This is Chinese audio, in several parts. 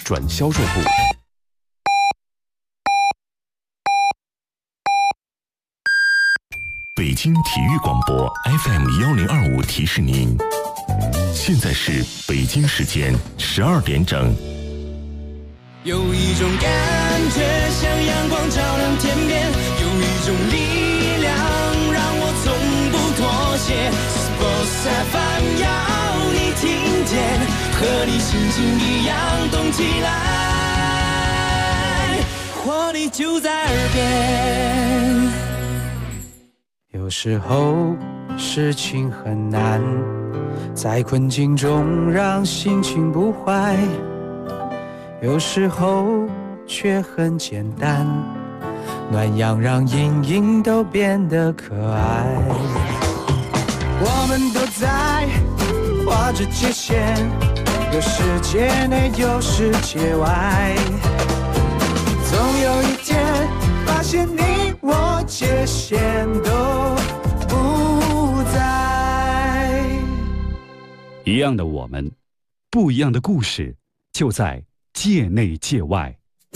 转销售部。北京体育广播 FM1025提示您，现在是北京时间12点整。 有一种感觉像阳光照亮天边，有一种力量让我从不妥协。Sports FM 要你听见，和你心情一样动起来，活力就在耳边。 有时候事情很难，在困境中让心情不坏，有时候却很简单，暖阳让阴影都变得可爱。我们都在画着界限，有世界内有世界外，总有一天发现你我界限都不在。 一样的我们，不一样的故事，就在界内界外。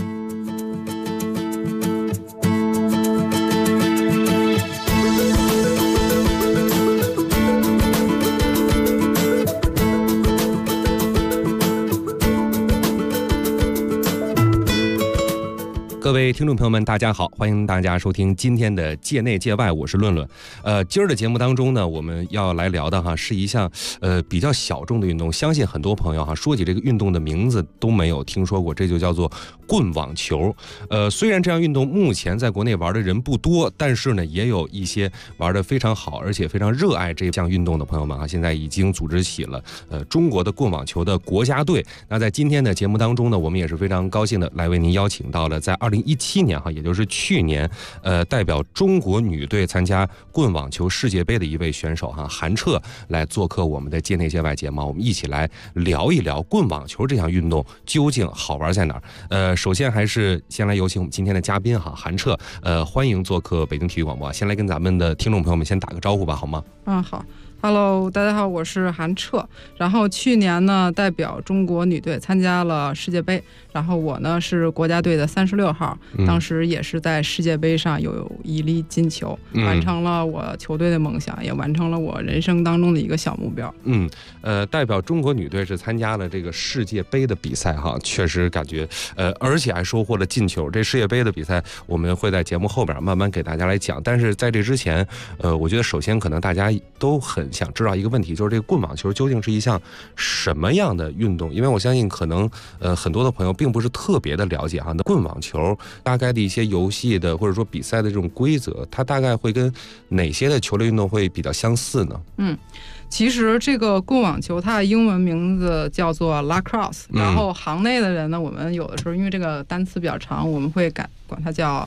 各位听众朋友们，大家好，欢迎大家收听今天的界内界外，我是论论。今儿的节目当中呢，我们要来聊的是一项比较小众的运动，相信很多朋友说起这个运动的名字都没有听说过，这就叫做棍网球。虽然这项运动目前在国内玩的人不多，但是呢，也有一些玩的非常好，而且非常热爱这项运动的朋友们现在已经组织起了中国的棍网球的国家队。那在今天的节目当中呢，我们也是非常高兴的来为您邀请到了在2017年也就是去年代表中国女队参加棍网球世界杯的一位选手韩澈来做客我们的界内界外节目，我们一起来聊一聊棍网球这项运动究竟好玩在哪儿。首先还是先来有请我们今天的嘉宾韩澈，欢迎做客北京体育广播，先来跟咱们的听众朋友们先打个招呼吧，好吗？ 好，Hello， 大家好，我是韩澈。然后去年呢，代表中国女队参加了世界杯，然后我呢是国家队的36号，当时也是在世界杯上有一粒金球，完成了我球队的梦想，也完成了我人生当中的一个小目标。 代表中国女队是参加了这个世界杯的比赛确实感觉而且还收获了进球。这世界杯的比赛我们会在节目后边慢慢给大家来讲，但是在这之前我觉得首先可能大家都很想知道一个问题，就是这个棍网球究竟是一项什么样的运动？因为我相信可能很多的朋友并不是特别的了解那棍网球大概的一些游戏的或者说比赛的这种规则，它大概会跟哪些的球类运动会比较相似呢？ 其实这个棍网球它的英文名字叫做 lacrosse，然后行内的人呢，我们有的时候因为这个单词比较长，我们会管它叫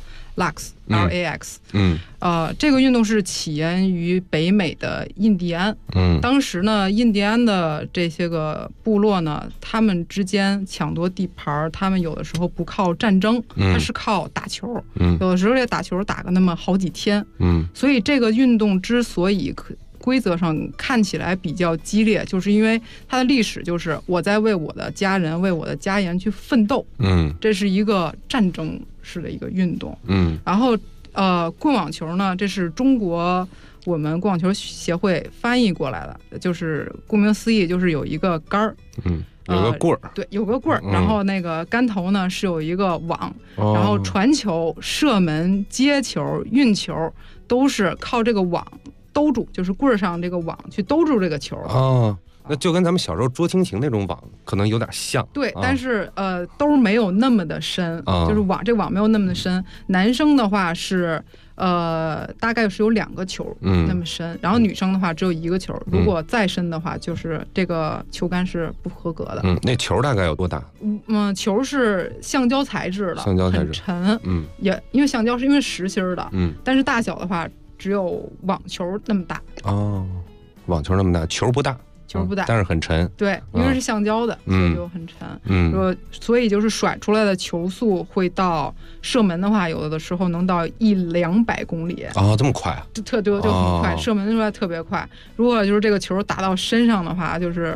LAX。这个运动是起源于北美的印第安。当时呢，印第安的这些个部落呢，他们之间抢夺地盘，他们有的时候不靠战争，它是靠打球。有的时候这打球打个那么好几天。所以这个运动之所以规则上看起来比较激烈，就是因为它的历史就是我在为我的家人、为我的家园去奋斗。这是一个战争式的一个运动。然后棍网球呢，这是中国我们棍网球协会翻译过来的，就是顾名思义，就是有一个杆儿。 有个棍儿， 对，有个棍儿，然后那个杆头呢是有一个网，然后传球、射门、接球、运球都是靠这个网兜住，就是棍儿上这个网去兜住这个球。 那就跟咱们小时候捉蜻蜓那种网可能有点像。 对，但是兜没有那么的深，就是这网没有那么的深。男生的话是大概是有2个球那么深，然后女生的话只有1个球，如果再深的话就是这个球杆是不合格的。 那球大概有多大？ 球是橡胶材质的，很沉。也因为橡胶是因为实心的，但是大小的话只有网球那么大。 网球那么大，球不大。 球不大， 但是很沉。 对，因为是橡胶的，所以就很沉。所以就是甩出来的球速会到射门的话，有的时候能到100-200公里。 这么快啊？ 就很快，射门出来特别快。如果就是这个球打到身上的话，就是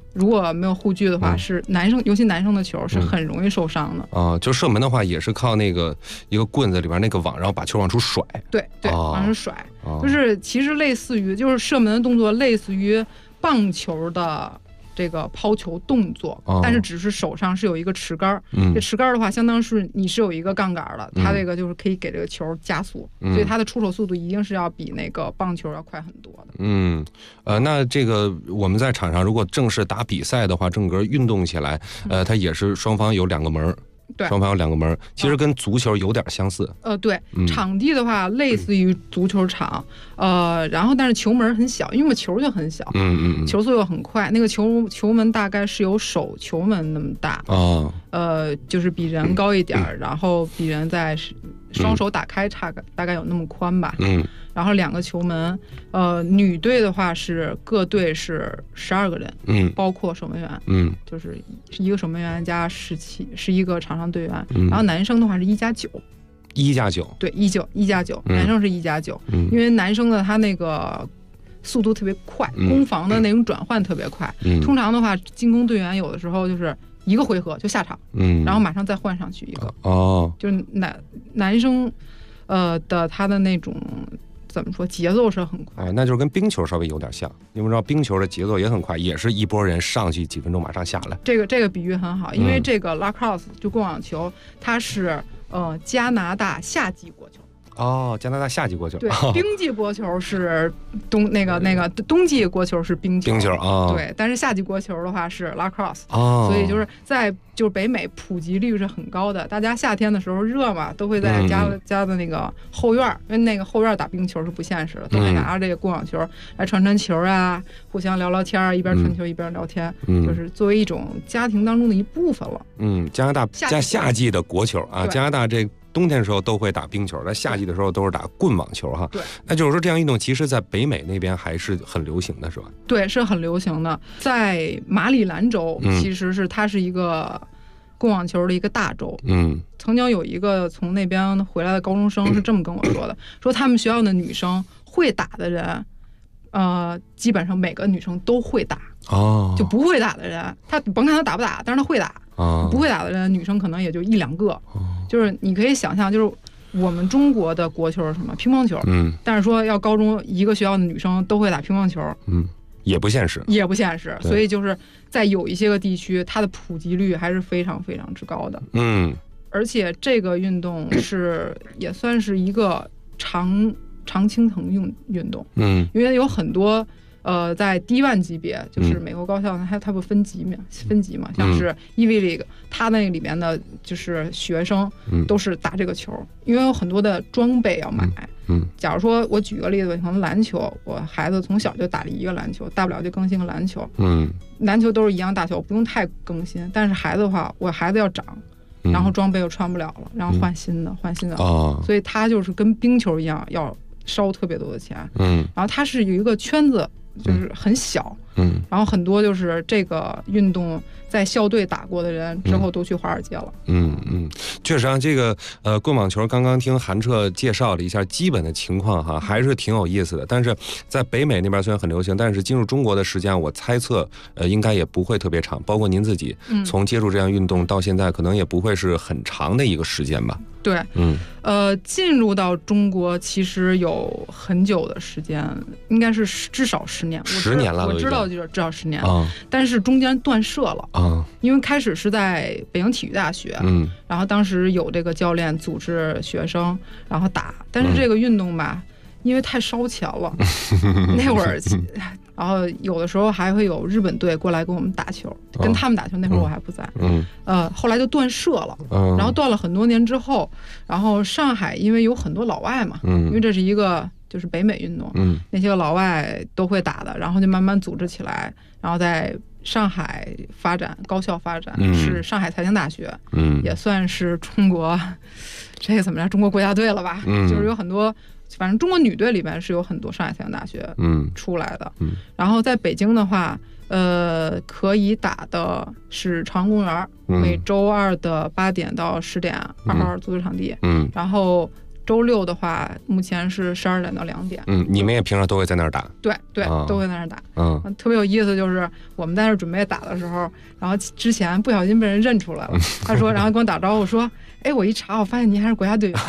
如果没有护具的话，是男生，尤其男生的球是很容易受伤的。 就射门的话，也是靠那个一个棍子里边那个网，然后把球往出甩。 对，往上甩，就是其实类似于就是射门的动作，类似于棒球的这个抛球动作，但是只是手上是有一个持杆，这持杆的话，相当是你是有一个杠杆的，它这个就是可以给这个球加速，所以它的出手速度一定是要比那个棒球要快很多的。 那这个我们在场上如果正式打比赛的话，整个运动起来，它也是双方有2个门。对，双方有2个门，其实跟足球有点相似。 对，场地的话类似于足球场，然后但是球门很小，因为球就很小，球速又很快，那个球门大概是有手球门那么大，就是比人高一点，然后比人在双手打开大概有那么宽吧，然后2个球门，女队的话是各队是12个人，包括守门员，就是一个守门员加11个场上队员，然后男生的话是1+9，对，1+9，男生是1+9，因为男生的他那个速度特别快，攻防的那种转换特别快，通常的话进攻队员有的时候就是1个回合就下场，然后马上再换上去一个，就是男生的他的那种怎么说节奏是很快， 那就是跟冰球稍微有点像，因为知道冰球的节奏也很快，也是一波人上去几分钟马上下来。这个比喻很好，因为这个 lacrosse 就棍网球，它是加拿大夏季国球。 加拿大夏季国球。 对，冰季国球是冬季国球是冰球。对，但是夏季国球的话是 lacrosse。所以就是北美普及率是很高的，大家夏天的时候热嘛，都会在家的那个后院，因为那个后院打冰球是不现实的，都会拿着这个棍网球来传球啊，互相聊聊天，一边传球一边聊天，就是作为一种家庭当中的一部分了。 加拿大夏季的国球啊，加拿大这冬天的时候都会打冰球，在夏季的时候都是打棍网球哈。 对， 那就是说这样运动其实在北美那边还是很流行的，是吧？ 对，是很流行的。在马里兰州，其实它是一个棍网球的一个大洲。曾经有一个从那边回来的高中生是这么跟我说的，说他们学校的女生会打的人，基本上每个女生都会打。就不会打的人，他甭看他打不打，但是他会打。不会打的人，女生可能也就1-2个。就是你可以想象，就是我们中国的国球是什么？乒乓球。但是说要高中一个学校的女生都会打乒乓球， 也不现实。 所以就是在有一些个地区，它的普及率还是非常非常之高的。而且这个运动也算是一个常青藤运动。因为有很多。在D1级别，就是美国高校，它不分级嘛，像是 Ivy League， 它那里面的就是学生都是打这个球，因为有很多的装备要买。假如说我举个例子，可能篮球，我孩子从小就打了一个篮球，大不了就更新个篮球。篮球都是一样大小，不用太更新。但是孩子的话，我孩子要长，然后装备又穿不了了，然后换新的，所以它就是跟冰球一样，要烧特别多的钱。然后它是有一个圈子。就是很小，然后很多就是这个运动在校队打过的人之后都去华尔街了。 确实啊，这个棍网球刚刚听韩彻介绍了一下基本的情况哈，还是挺有意思的。但是在北美那边虽然很流行，但是进入中国的时间，我猜测应该也不会特别长。包括您自己从接触这样运动到现在，可能也不会是很长的一个时间吧。 对，进入到中国其实有很久的时间，应该是至少10年。 10年了， 我知道就是至少10年，但是中间断舍了因为开始是在北京体育大学，然后当时有这个教练组织学生然后打，但是这个运动吧，因为太烧钱了，那会儿。然后有的时候还会有日本队过来跟我们打球，跟他们打球，那会儿我还不在。后来就断舍了，然后断了很多年之后，然后上海因为有很多老外嘛，因为这是一个就是北美运动，那些个老外都会打的，然后就慢慢组织起来，然后在上海发展，高校发展，是上海财经大学，也算是中国这个怎么着，中国国家队了吧？就是有很多。反正中国女队里面是有很多上海财经大学出来的，然后在北京的话，可以打的是朝阳公园，每周2的8点到10点，2号足球场地，然后周六的话，目前是12点到2点。 你们也平常都会在那儿打？ 对对，都会在那儿打。特别有意思，就是我们在那儿准备打的时候，然后之前不小心被人认出来了，他说，然后跟我打招呼说：“哎，我一查，我发现您还是国家队员。”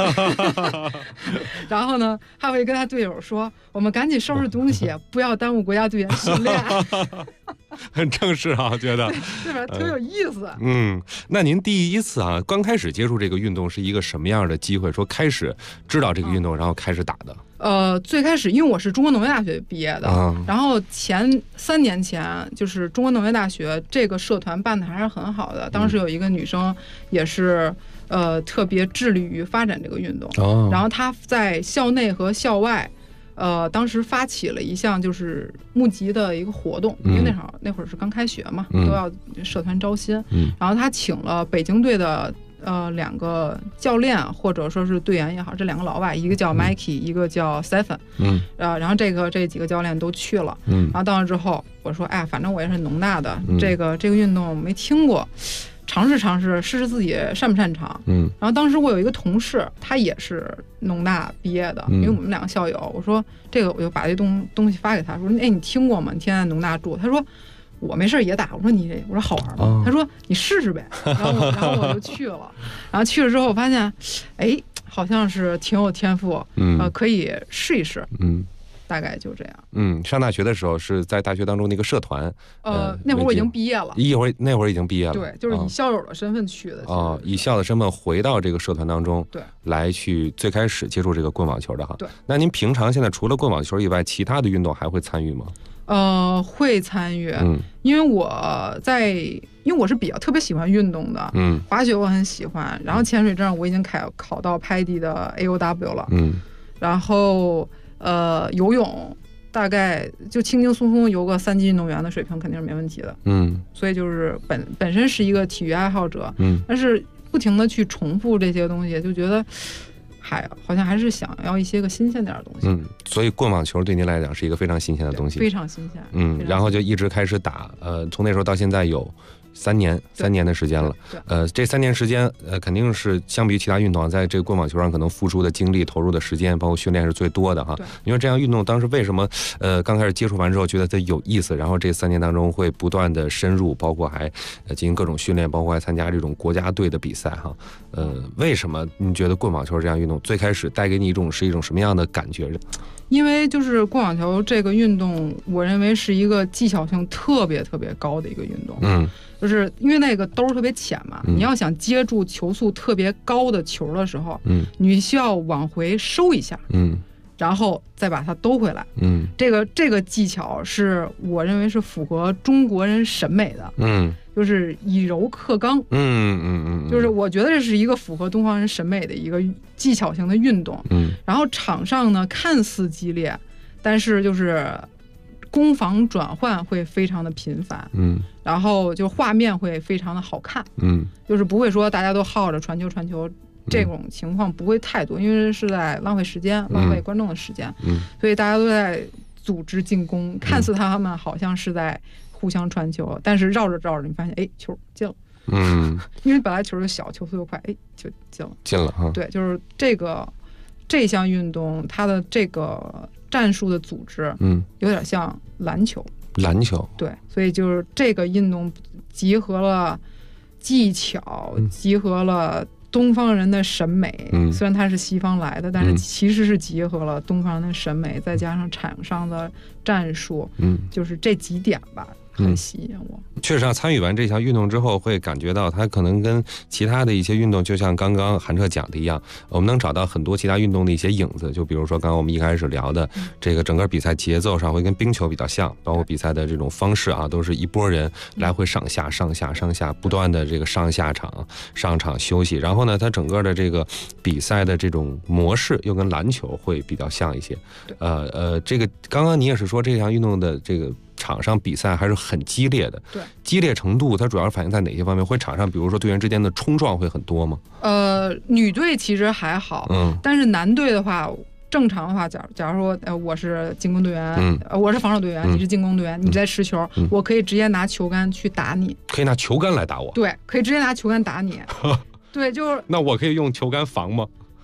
然后呢，他会跟他队友说：“我们赶紧收拾东西，不要耽误国家队员训练。” 很正式啊，觉得对吧？特有意思。 那您第一次啊，刚开始接触这个运动是一个什么样的机会？说开始知道这个运动，然后开始打的？ 最开始因为我是中国农业大学毕业的，然后前3年前就是中国农业大学这个社团办的还是很好的，当时有一个女生也是特别致力于发展这个运动，然后她在校内和校外。当时发起了一项就是募集的一个活动，因为那会儿是刚开学嘛，都要社团招新，然后他请了北京队的2个教练或者说是队员也好，这2个老外，一个叫 Mikey，一个叫 Stephen，然后这几个教练都去了，然后到了之后，我说，哎，反正我也是农大的，这个运动没听过。尝试试试自己擅不擅长。然后当时我有一个同事，他也是农大毕业的，因为我们2个校友。我说这个，我就把这东西发给他，说，哎，你听过吗？你天天在农大住。他说我没事也打。我说好玩吗？他说你试试呗。然后我就去了。然后去了之后，我发现，哎，好像是挺有天赋，可以试一试。大概就这样。 上大学的时候是在大学当中那个社团。 那会儿我已经毕业了。 那会儿已经毕业了。 对，就是以校友的身份去的。 以校的身份回到这个社团当中， 对， 来去最开始接触这个棍网球的哈。 对。 那您平常现在除了棍网球以外，其他的运动还会参与吗？ 会参与。因为我是比较特别喜欢运动的。滑雪我很喜欢，然后潜水证我已经考到拍地的 AOW 了。然后。游泳大概就轻轻松松游个3级运动员的水平肯定是没问题的。所以就是本身是一个体育爱好者。但是不停的去重复这些东西，就觉得好像还是想要一些个新鲜点的东西。 所以棍网球对您来讲是一个非常新鲜的东西。 非常新鲜。 然后就一直开始打，从那时候到现在有3年的时间了。这3年时间，肯定是相比于其他运动，在这个棍网球上可能付出的精力、投入的时间，包括训练是最多的哈。因为这样运动当时为什么刚开始接触完之后觉得它有意思，然后这3年当中会不断的深入，包括还进行各种训练，包括还参加这种国家队的比赛哈。为什么你觉得棍网球这样运动最开始带给你是一种什么样的感觉？ 因为就是棍网球这个运动，我认为是一个技巧性特别特别高的一个运动。就是因为那个兜特别浅嘛，你要想接住球速特别高的球的时候，你需要往回收一下，然后再把它兜回来。这个技巧是我认为是符合中国人审美的。就是以柔克刚。就是我觉得这是一个符合东方人审美的一个技巧性的运动。然后场上呢看似激烈，但是就是攻防转换会非常的频繁。然后就画面会非常的好看。就是不会说大家都耗着传球，这种情况不会太多，因为是在浪费时间，浪费观众的时间。所以大家都在组织进攻，看似他们好像是在互相传球，但是绕着你发现，哎，球进了。因为本来球就小，球速又快，哎，就进了哈。对，就是这项运动它的这个战术的组织，有点像篮球。对，所以就是这个运动集合了技巧，集合了东方人的审美。虽然它是西方来的，但是其实是集合了东方人的审美，再加上场上的战术，就是这几点吧。很吸引我。 确实参与完这项运动之后，会感觉到它可能跟其他的一些运动，就像刚刚韩彻讲的一样，我们能找到很多其他运动的一些影子。就比如说刚刚我们一开始聊的这个整个比赛节奏上会跟冰球比较像，包括比赛的这种方式啊，都是一拨人来回上下不断的这个上场休息。然后呢，它整个的这个比赛的这种模式又跟篮球会比较像一些。这个刚刚你也是说这项运动的这个场上比赛还是很激烈的。 对， 激烈程度它主要反映在哪些方面？会场上比如说队员之间的冲撞会很多吗？ 女队其实还好，但是男队的话，正常的话，假如说我是进攻队员，我是防守队员，你是进攻队员，你在持球，我可以直接拿球杆去打你。 可以拿球杆来打我？ 对，可以直接拿球杆打你。对，就是那我可以用球杆防吗？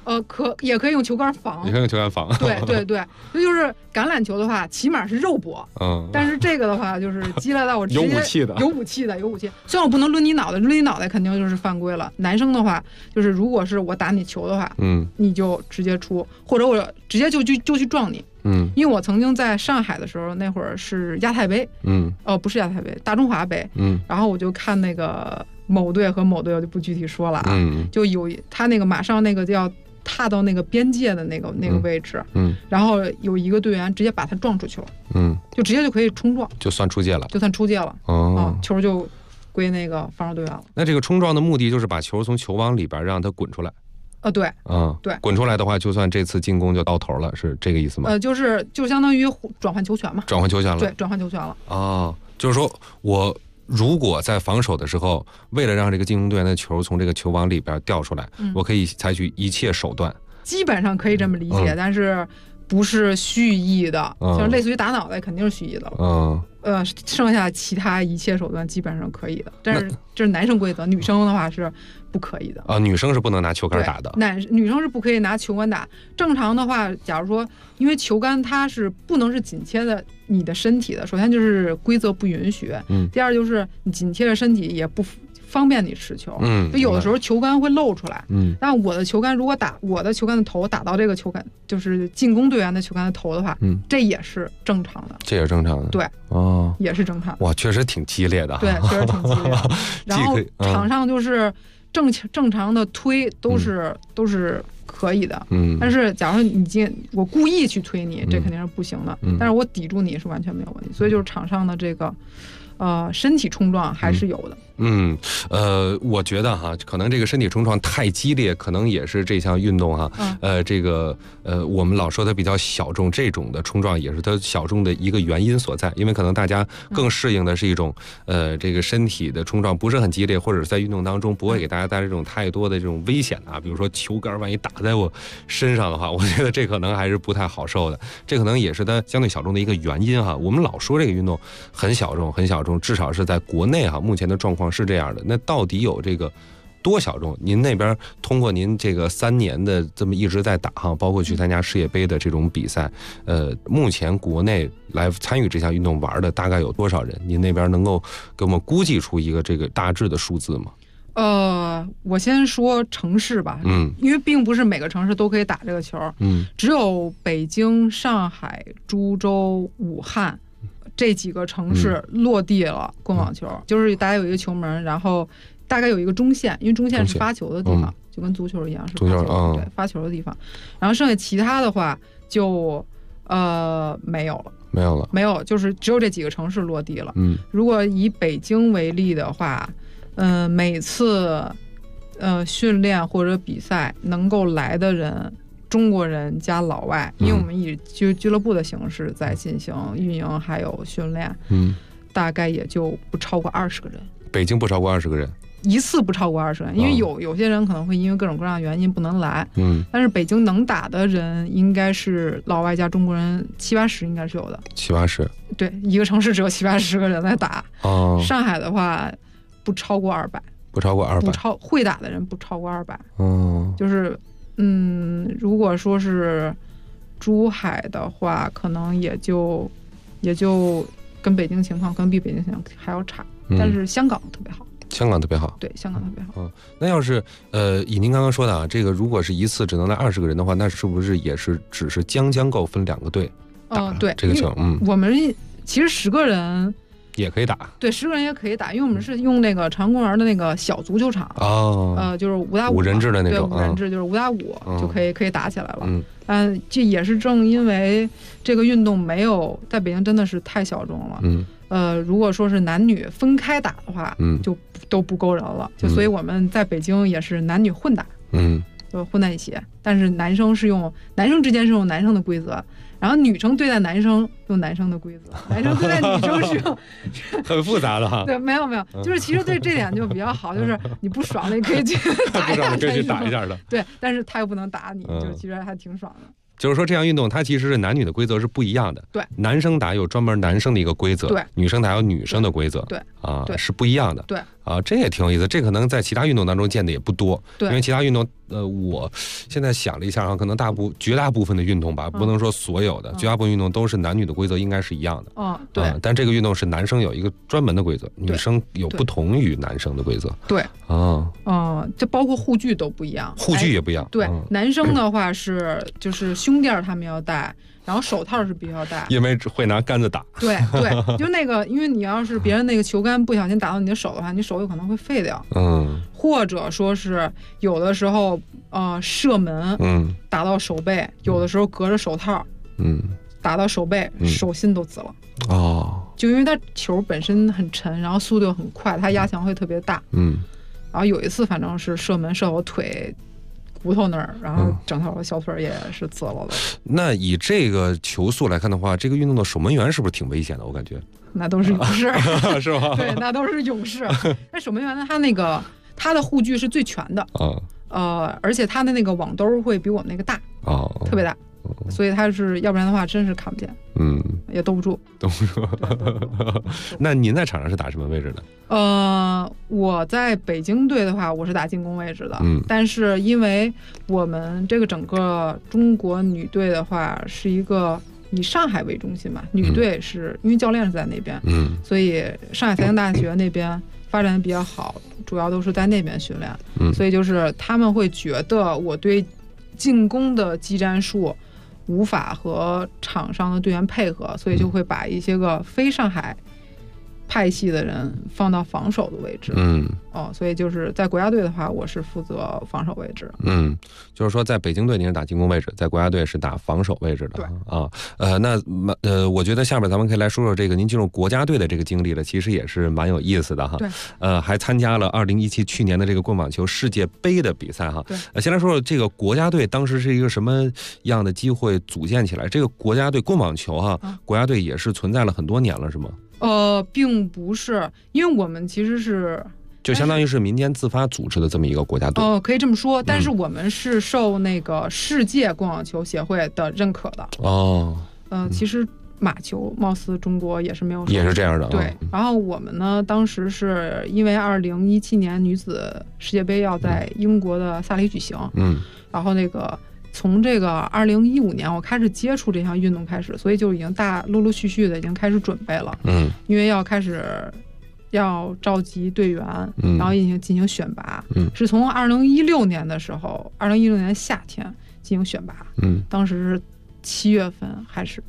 也可以用球杆防， 也可以用球杆防。 对，这就是橄榄球的话，起码是肉搏，但是这个的话就是激烈到我直接有武器的。 虽然我不能抡你脑袋肯定就是犯规了。男生的话，就是如果是我打你球的话，你就直接出，或者我直接就去撞你。因为我曾经在上海的时候，那会儿是亚太杯，不是亚太杯，大中华杯，然后我就看那个某队和某队，我就不具体说了啊，就有他那个马上那个就要踏到那个边界的那个位置，然后有一个队员直接把他撞出去了，就直接就可以冲撞， 就算出界了， 球就归那个防守队员了。 那这个冲撞的目的就是把球从球网里边让它滚出来。 对，对， 滚出来的话，就算这次进攻就到头了，是这个意思吗？ 就相当于转换球权嘛。 转换球权了。 对，转换球权了。 就是说我如果在防守的时候，为了让这个进攻队员的球从这个球网里边掉出来，我可以采取一切手段。 基本上可以这么理解，但是不是蓄意的，像类似于打脑袋肯定是蓄意的了。剩下其他一切手段基本上可以的，但是这是男生规则，女生的话是不可以的。女生是不能拿球杆打的。女生是不可以拿球杆打。正常的话，假如说，因为球杆它是不能是紧贴的你的身体的，首先就是规则不允许，第二就是你紧贴着身体也不方便你持球，就有的时候球杆会露出来，但我的球杆如果我的球杆的头打到这个球杆，就是进攻队员的球杆的头的话，这也是正常的， 这也是正常的， 对，也是正常的。 哇，确实挺激烈的， 对，确实挺激烈的。然后场上就是正常的推都是可以的，但是假如我故意去推你，这肯定是不行的，但是我抵住你是完全没有问题，所以就是场上的这个身体冲撞还是有的。 我觉得哈，可能这个身体冲撞太激烈，可能也是这项运动哈，我们老说它比较小众，这种的冲撞也是它小众的一个原因所在，因为可能大家更适应的是一种这个身体的冲撞不是很激烈，或者是在运动当中不会给大家带来这种太多的这种危险啊，比如说球杆万一打在我身上的话，我觉得这可能还是不太好受的，这可能也是它相对小众的一个原因哈。我们老说这个运动很小众，至少是在国内哈，目前的状况是这样的。那到底有这个多小众？您那边通过您这个3年的这么一直在打哈，包括去参加世界杯的这种比赛，目前国内来参与这项运动玩的大概有多少人？您那边能够给我们估计出一个这个大致的数字吗？ 我先说城市吧，因为并不是每个城市都可以打这个球，只有北京、上海、株洲、武汉这几个城市落地了棍网球，就是大家有一个球门，然后大概有一个中线，因为中线是发球的地方，就跟足球一样是发球，对，发球的地方。然后剩下其他的话就没有了，就是只有这几个城市落地了。如果以北京为例的话，每次训练或者比赛能够来的人，中国人加老外，因为我们以俱乐部的形式在进行运营还有训练，大概也就不超过20个人。北京不超过20个人，一次不超过20个人，因为有些人可能会因为各种各样的原因不能来，但是北京能打的人应该是老外加中国人70-80应该是有的，70-80，对，一个城市只有70-80个人在打。上海的话不超过200，会打的人不超过200，就是如果说是珠海的话，可能也就跟北京情况跟比北京情况还要差，但是香港特别好。对，香港特别好。 那要是以您刚刚说的啊，这个如果是一次只能来20个人的话，那是不是也是只是将够分2个队打对这个球？ 我们其实10个人也可以打， 对，10个人也可以打，因为我们是用那个长公园的那个小足球场，就是5打5，5 人制的那种， 对，5人制就是5打5就可以打起来了。这也是正因为这个运动没有在北京真的是太小众了，如果说是男女分开打的话，就都不够人了，就所以我们在北京也是男女混打，就混在一起，但是男生之间是用男生的规则。然后女生对待男生用男生的规则，男生对待女生是用很复杂的哈。 对，没有，就是其实对这点就比较好，就是你不爽了，你可以去打一下， 打一下的。 对，但是他又不能打你，就其实还挺爽的。 就是说这项运动它其实是男女的规则是不一样的。 对， 男生打有专门男生的一个规则， 对， 女生打有女生的规则， 对啊，是不一样的。 对啊，这也挺有意思，这可能在其他运动当中见的也不多。 对， 因为其他运动，我现在想了一下啊，可能绝大部分的运动吧，不能说所有的，绝大部分运动都是男女的规则应该是一样的。 对。 但这个运动是男生有一个专门的规则，女生有不同于男生的规则。 对。这包括护具都不一样， 护具也不一样。 对，男生的话就是胸垫他们要戴。然后手套是必须要戴， 因为会拿杆子打。 对，就那个，因为你要是别人那个球杆不小心打到你的手的话，你手有可能会废掉。或者说是有的时候射门，打到手背，有的时候隔着手套，打到手背，手心都紫了。就因为它球本身很沉，然后速度很快，它压强会特别大。然后有一次反正是射门射我腿骨头那儿，然后整条小腿也是紫了的。 那以这个球速来看的话，这个运动的守门员是不是挺危险的？我感觉那都是勇士， 是吧？ 对，那都是勇士。那守门员呢，他的护具是最全的而且他的那个网兜会比我们那个大特别大。所以他是要不然的话真是看不见，也兜不住。 那您在场上是打什么位置的？ 我在北京队的话，我是打进攻位置的。但是因为我们这个整个中国女队的话是一个以上海为中心嘛，女队是因为教练是在那边，所以上海财经大学那边发展的比较好，主要都是在那边训练。所以就是他们会觉得我对进攻的技战术无法和场上的队员配合，所以就会把一些个非上海派系的人放到防守的位置。所以就是在国家队的话，我是负责防守位置。 就是说在北京队您是打进攻位置，在国家队是打防守位置的。 对啊，我觉得下边咱们可以来说说这个您进入国家队的这个经历了，其实也是蛮有意思的哈。 对。 还参加了2017去年的这个棍网球世界杯的比赛哈。 对。 先来说说这个国家队当时是一个什么样的机会组建起来？这个国家队棍网球哈，国家队也是存在了很多年了，是吗？ 并不是，因为我们其实是就相当于是民间自发组织的这么一个国家队。 可以这么说，但是我们是受那个世界棍网球协会的认可的。其实马球貌似中国也是没有， 也是这样的。 对，然后我们呢，当时是因为2017年女子世界杯要在英国的萨里举行，然后那个。从这个2015年我开始接触这项运动开始，所以就已经陆陆续续的已经开始准备了。因为要召集队员，然后进行选拔。是从2016年的时候，2016年夏天进行选拔。当时是7月份还是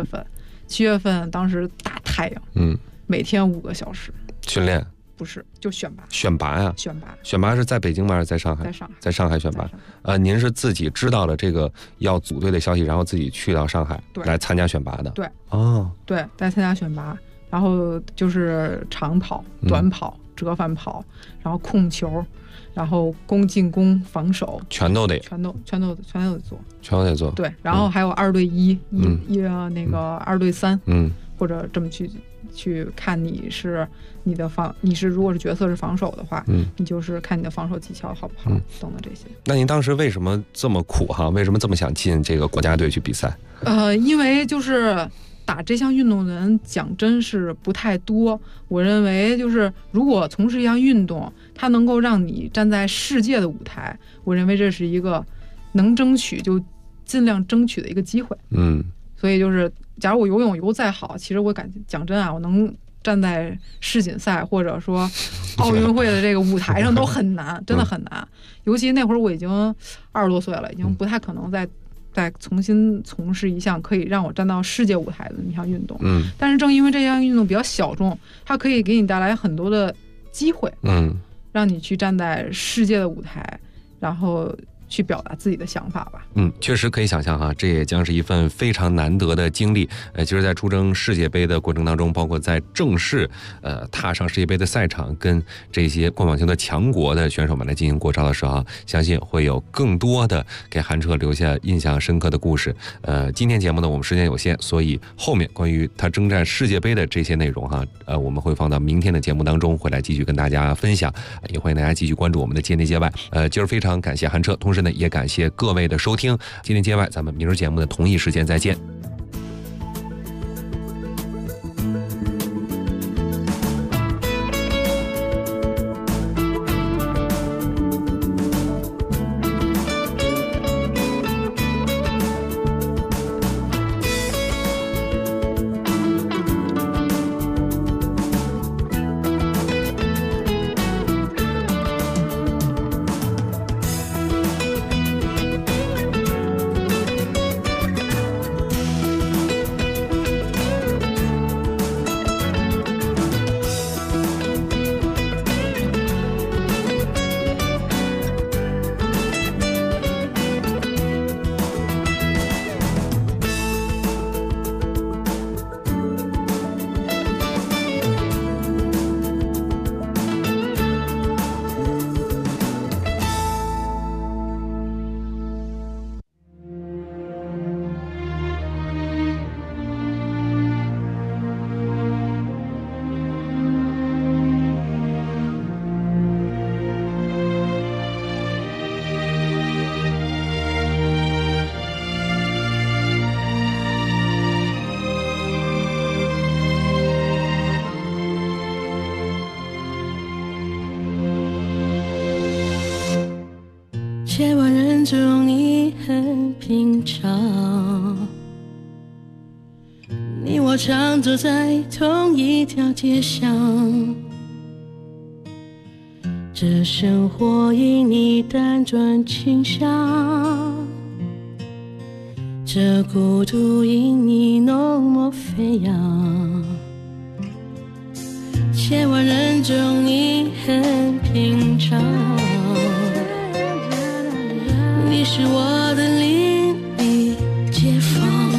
7月份，当时大太阳。每天5个小时训练。 不是，就选拔。 选拔呀？选拔是在北京吗？还是在上海？在上海选拔。您是自己知道了这个要组队的消息，然后自己去到上海来参加选拔的？ 对。对，来参加选拔，然后就是长跑、短跑、折返跑，然后控球，然后进攻、防守，全都得做。对，然后还有2对1，那个2对3，或者这么去看你是如果是角色是防守的话，你就是看你的防守技巧好不好，等等这些。 那您当时为什么这么苦哈？为什么这么想进这个国家队去比赛？ 因为就是打这项运动的人讲真是不太多。我认为就是如果从事一项运动，它能够让你站在世界的舞台，我认为这是一个能争取就尽量争取的一个机会。所以就是假如我游泳游再好，其实我讲真啊，我能站在世锦赛或者说奥运会的这个舞台上都很难，真的很难。尤其那会儿我已经20多岁了，已经不太可能再重新从事一项可以让我站到世界舞台的一项运动。但是正因为这项运动比较小众，它可以给你带来很多的机会，让你去站在世界的舞台，然后去表达自己的想法吧。 确实可以想象哈，这也将是一份非常难得的经历。就是在出征世界杯的过程当中，包括在正式踏上世界杯的赛场，跟这些棍网球的强国的选手们来进行过招的时候，相信会有更多的给韩澈留下印象深刻的故事。今天节目呢，我们时间有限，所以后面关于他征战世界杯的这些内容哈，我们会放到明天的节目当中，会来继续跟大家分享。也欢迎大家继续关注我们的界内界外。今儿非常感谢韩澈，同时时呢，也感谢各位的收听。今天节外，咱们明日节目的同一时间再见。 千万人中你很平常，你我常走在同一条街上，这生活因你辗转倾向，这孤独因你浓墨飞扬。千万人中你很平常，你是我的邻里街坊，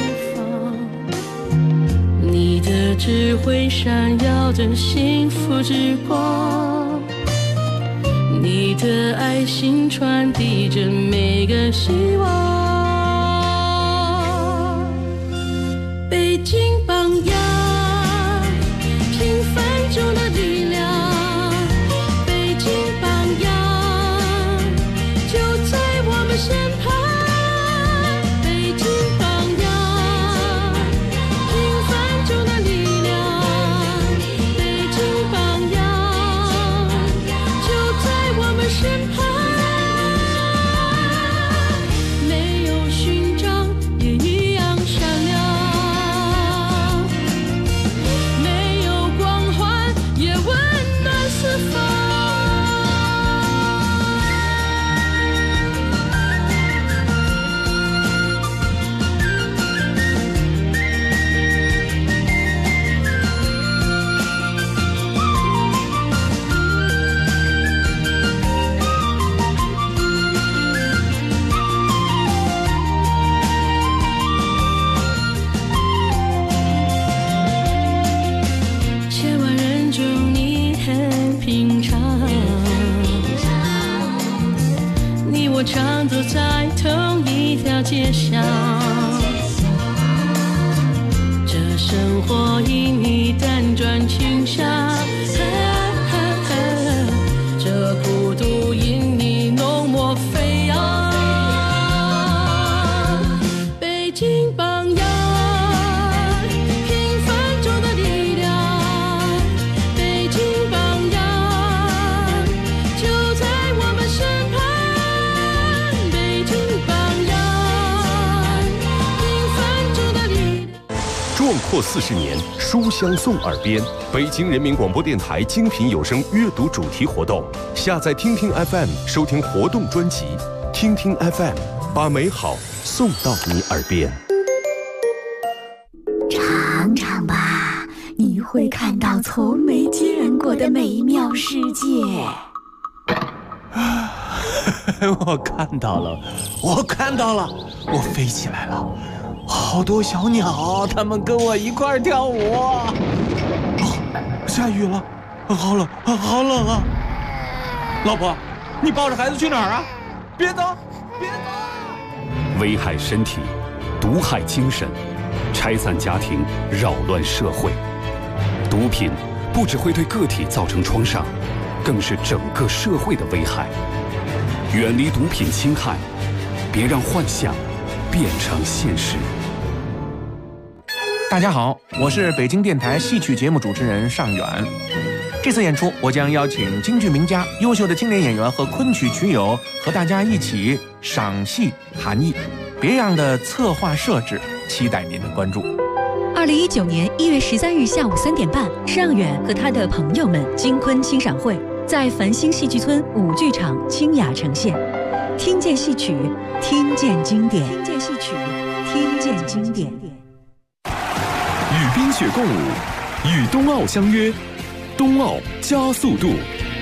你的智慧闪耀着幸福之光，你的爱心传递着每个希望。北京榜样，平凡中的力量，北京榜样就在我们身旁。北京榜样，平凡中的力量，北京榜样就在我们身旁。没有勋章也一样闪亮，没有光环也温暖四方。千万人中你很平常，你我常走在同一条街上，这生活因你辗转倾向，这孤独因你浓墨飞扬。北京榜样，平凡中的力量，北京榜样就在我们身旁。北京榜样，平凡中的力量。 壮阔40年，书香送耳边。北京人民广播电台精品有声阅读主题活动，下载听听 FM 收听活动专辑，听听 FM 把美好送到你耳边。 尝尝吧，你会看到从没见过的美妙世界。 我看到了，我看到了，我飞起来了，好多小鸟，它们跟我一块儿跳舞。哦，下雨了，好冷，好冷啊！老婆，你抱着孩子去哪儿啊？别走，别走！ 危害身体，毒害精神，拆散家庭，扰乱社会。毒品不只会对个体造成创伤，更是整个社会的危害。 远离毒品侵害，别让幻想变成现实。 大家好，我是北京电台戏曲节目主持人尚远。这次演出，我将邀请京剧名家、优秀的青年演员和昆曲曲友和大家一起赏戏含艺，别样的策划设置，期待您的关注。 2019年1月13日下午3点半，尚远和他的朋友们京昆欣赏会在繁星戏剧村5剧场清雅呈现，听见戏曲，听见经典，听见戏曲，听见经典。 与冰雪共舞，与冬奥相约，冬奥加速度。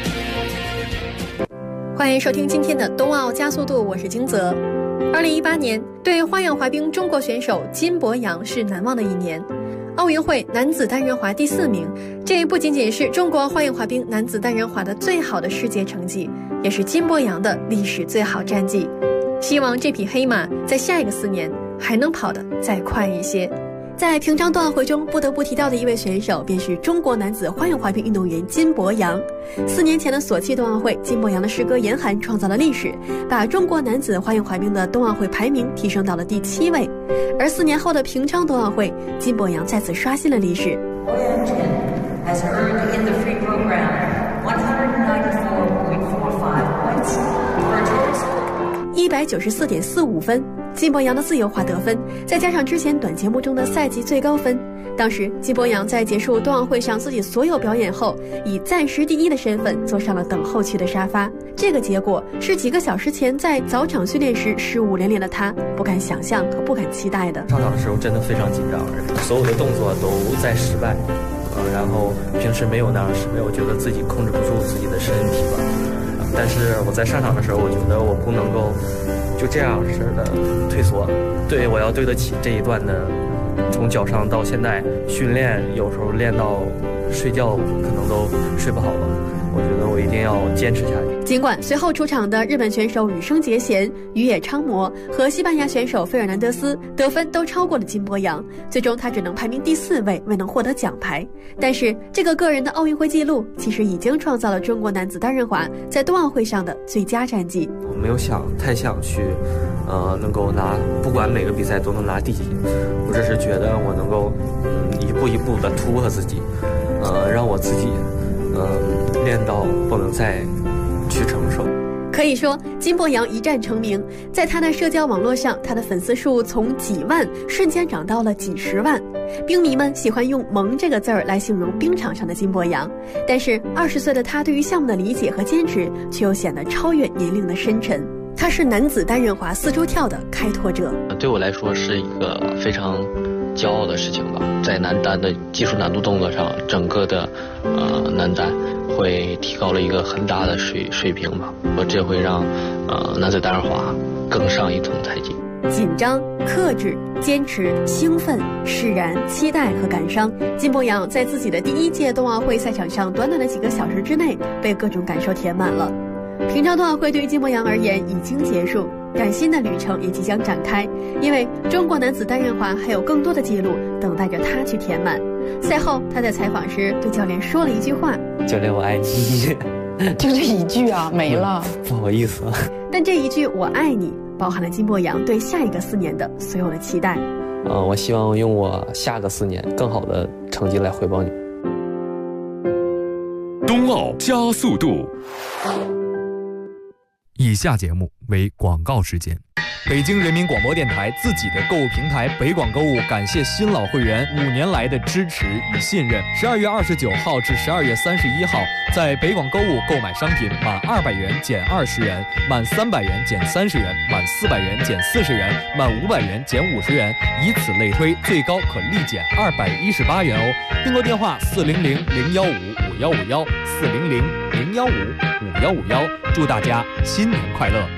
欢迎收听今天的冬奥加速度，我是金泽。2018年对花样滑冰中国选手金博洋是难忘的一年，奥运会男子单人滑第4名，这不仅仅是中国花样滑冰男子单人滑的最好的世界成绩，也是金博洋的历史最好战绩。希望这匹黑马在下一个4年还能跑得再快一些。在平昌冬奥会中不得不提到的一位选手，便是中国男子花样滑冰运动员金博洋。4年前的索契冬奥会，金博洋的师哥严寒创造了历史，把中国男子花样滑冰的冬奥会排名提升到了第7位。而4年后的平昌冬奥会，金博洋再次刷新了历史。 has earned in the free program 194.45 points for a total score 194.45分。金博洋的自由滑得分，再加上之前短节目中的赛季最高分，当时金博洋在结束冬奥会上自己所有表演后，以暂时第1的身份坐上了等候区的沙发。这个结果是几个小时前在早场训练时失误连连的他不敢想象和不敢期待的。 上场的时候真的非常紧张，所有的动作都在失败，然后平时没有那样失败，我觉得自己控制不住自己的身体吧。但是我在上场的时候，我觉得我不能够就这样式的退缩，对，我要对得起这一段的从脚上到现在训练，有时候练到睡觉可能都睡不好了，我觉得我一定要坚持下去。 尽管随后出场的日本选手羽生结弦、宇野昌磨和西班牙选手费尔南德斯得分都超过了金博洋，最终他只能排名第4位，未能获得奖牌。但是这个个人的奥运会纪录其实已经创造了中国男子单人滑在冬奥会上的最佳战绩。 我没有太想去能够拿，不管每个比赛都能拿第几，我只是觉得我能够一步一步的突破自己，让我自己练到不能再去承受。 可以说金博洋一战成名，在他的社交网络上，他的粉丝数从几万瞬间涨到了几10万。冰迷们喜欢用萌这个字儿来形容冰场上的金博洋，但是20岁的他对于项目的理解和坚持却又显得超越年龄的深沉。他是男子单人滑4周跳的开拓者， 对我来说是一个非常骄傲的事情吧。在男单的技术难度动作上，整个的男单会提高了一个很大的水平吧，这会让男子单人滑更上一层台阶。 紧张、克制、坚持、兴奋、释然、期待和感伤，金博洋在自己的第1届冬奥会赛场上短短的几个小时之内被各种感受填满了。平昌冬奥会对于金博洋而言已经结束，崭新的旅程也即将展开，因为中国男子单人滑还有更多的记录等待着他去填满。赛后他在采访时对教练说了一句话： 教练我爱你。 就这一句啊，没了， 不好意思。 但这一句我爱你包含了金博洋对下一个4年的所有的期待。 我希望用我下个4年更好的成绩来回报你。 冬奥加速度。 以下节目为广告时间。北京人民广播电台自己的购物平台北广购物感谢新老会员5年来的支持与信任。12月29号至12月31号，在北广购物购买商品满200元减20元，满300元减30元，满400元减40元，满500元减50元，以此类推，最高可立减218元哦。订购电话400-015-515，400-015-515，祝大家新年快乐！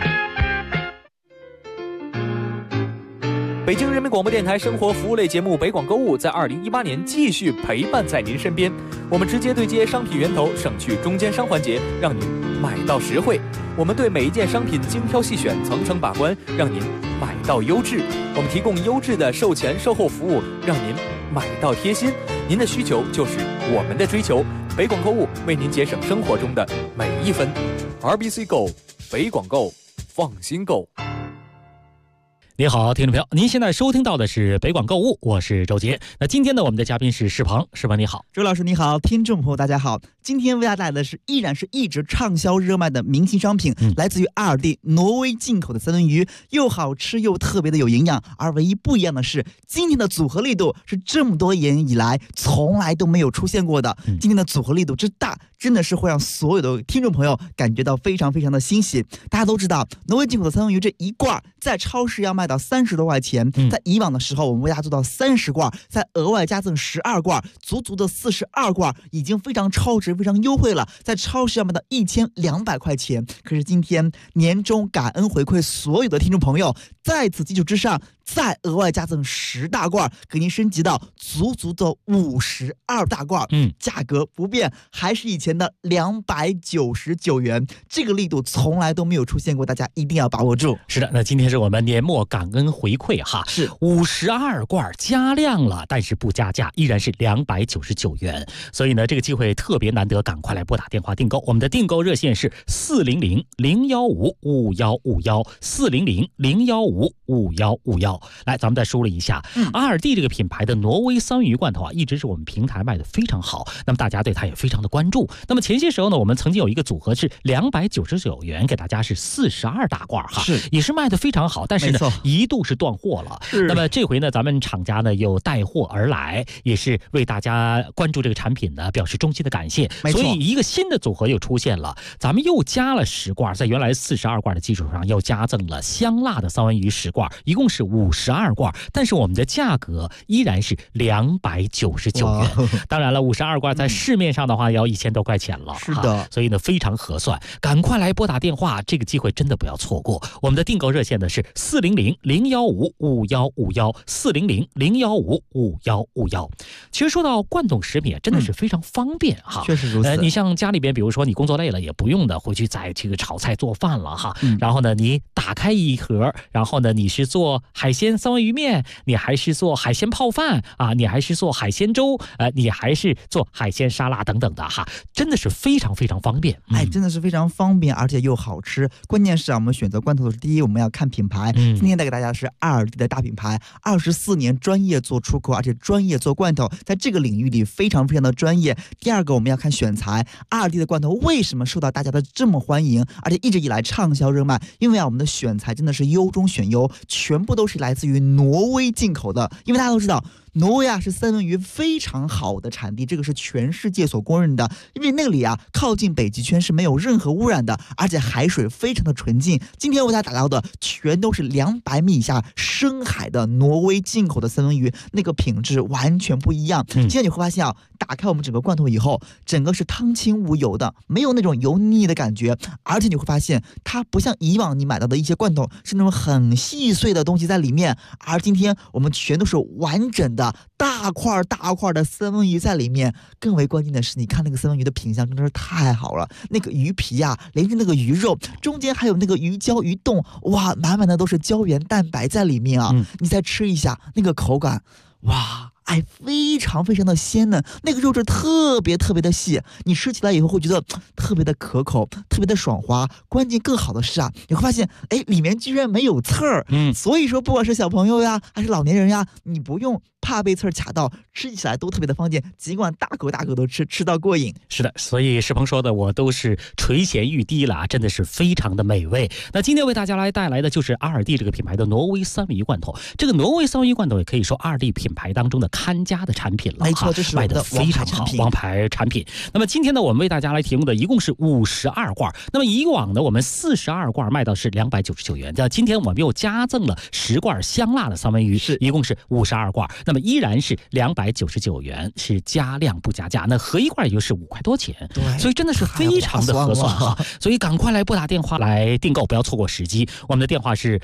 北京人民广播电台生活服务类节目北广购物在2018年继续陪伴在您身边，我们直接对接商品源头，省去中间商环节，让您买到实惠。我们对每一件商品精挑细选，层层把关，让您买到优质。我们提供优质的售前售后服务，让您买到贴心。您的需求就是我们的追求，北广购物为您节省生活中的每一分。RBC Go 北广购放心购。 你好，听众朋友，您现在收听到的是北广购物，我是周杰。那今天呢，我们的嘉宾是世鹏，世鹏你好。 周老师你好，听众朋友大家好。今天为大家带来的依然是一直畅销热卖的明星商品，来自于阿尔蒂挪威进口的三文鱼，又好吃又特别的有营养。而唯一不一样的是，今天的组合力度是这么多年以来从来都没有出现过的。今天的组合力度之大，真的是会让所有的听众朋友感觉到非常非常的欣喜。大家都知道，挪威进口的三文鱼这一罐在超市要卖到30多块钱，在以往的时候我们为大家做到30罐，再额外加赠12罐，足足的42罐，已经非常超值非常优惠了，在超市要卖到1200块钱。可是今天年终感恩回馈所有的听众朋友，在此基础之上再额外加赠10大罐，给您升级到足足的52大罐，价格不变，还是以前的299元，这个力度从来都没有出现过，大家一定要把握住。 是的，那今天是我们年末感恩回馈哈，是52罐加量了，但是不加价，依然是299元，所以呢，这个机会特别难得，赶快来拨打电话订购。我们的订购热线是400-015-5151，400-015-5151。来，咱们再梳理一下，阿尔蒂这个品牌的挪威三文鱼罐头啊，一直是我们平台卖的非常好，那么大家对它也非常的关注。那么前些时候呢，我们曾经有一个组合是299元，给大家是42大罐哈，也是卖的非常好，但是呢，一度是断货了。那么这回呢，咱们厂家呢又带货而来，也是为大家关注这个产品呢表示衷心的感谢。所以一个新的组合又出现了，咱们又加了10罐，在原来42罐的基础上又加赠了香辣的三文鱼10罐，一共是52罐，但是我们的价格依然是299元。当然了，52罐在市面上的话要1000多块钱了，是的，所以呢非常合算，赶快来拨打电话，这个机会真的不要错过。我们的订购热线呢是400-015-5151，400-015-5151。其实说到罐头食品，真的是非常方便哈，确实如此。你像家里边，比如说你工作累了，也不用的回去再这个炒菜做饭了哈，然后呢，你打开一盒，然后呢，你是做海鲜三文鱼面，你还是做海鲜泡饭啊，你还是做海鲜粥，你还是做海鲜沙拉等等的哈，真的是非常非常方便。 真的是非常方便，而且又好吃。关键是我们选择罐头的是第一，我们要看品牌。今天带给大家的是阿尔蒂的大品牌，24年专业做出口，而且专业做罐头，在这个领域里非常非常的专业。第二个，我们要看选材。阿尔蒂的罐头为什么受到大家的这么欢迎，而且一直以来畅销热卖？因为我们的选材真的是优中选优，全部都是来自于挪威进口的。因为大家都知道，挪威是三文鱼非常好的产地，这个是全世界所公认的。因为那里靠近北极圈是没有任何污染的，而且海水非常的纯净。今天为大家打造的全都是200米以下深海的挪威进口的三文鱼，那个品质完全不一样。今天你会发现打开我们整个罐头以后，整个是汤清无油的，没有那种油腻的感觉，而且你会发现它不像以往你买到的一些罐头是那种很细碎的东西在里面，而今天我们全都是完整的大块大块的三文鱼在里面。更为关键的是，你看那个三文鱼的品相真的是太好了，那个鱼皮连着那个鱼肉，中间还有那个鱼胶鱼冻，哇，满满的都是胶原蛋白在里面你再吃一下那个口感，哇，非常非常的鲜嫩，那个肉质特别特别的细，你吃起来以后会觉得特别的可口，特别的爽滑。关键更好的是你会发现里面居然没有刺儿，所以说不管是小朋友还是老年人你不用怕被刺儿卡到，吃起来都特别的方便，尽管大口大口都吃到过瘾。 是的，所以世鹏说的我都是垂涎欲滴了，真的是非常的美味。那今天为大家来带来的就是阿尔蒂这个品牌的挪威三文鱼罐头。这个挪威三文鱼罐头也可以说阿尔蒂品牌当中的看家的产品了， 没错，这是卖的非常好，王牌产品。那么今天呢，我们为大家来提供的一共是52罐。那么以往呢，我们42罐卖到是299元，今天我们又加赠了10罐香辣的三文鱼，一共是52罐。那么依然是299元，是加量不加价，那合一罐也就是5块多钱，所以真的是非常的合算哈。所以赶快来拨打电话来订购，不要错过时机。我们的电话是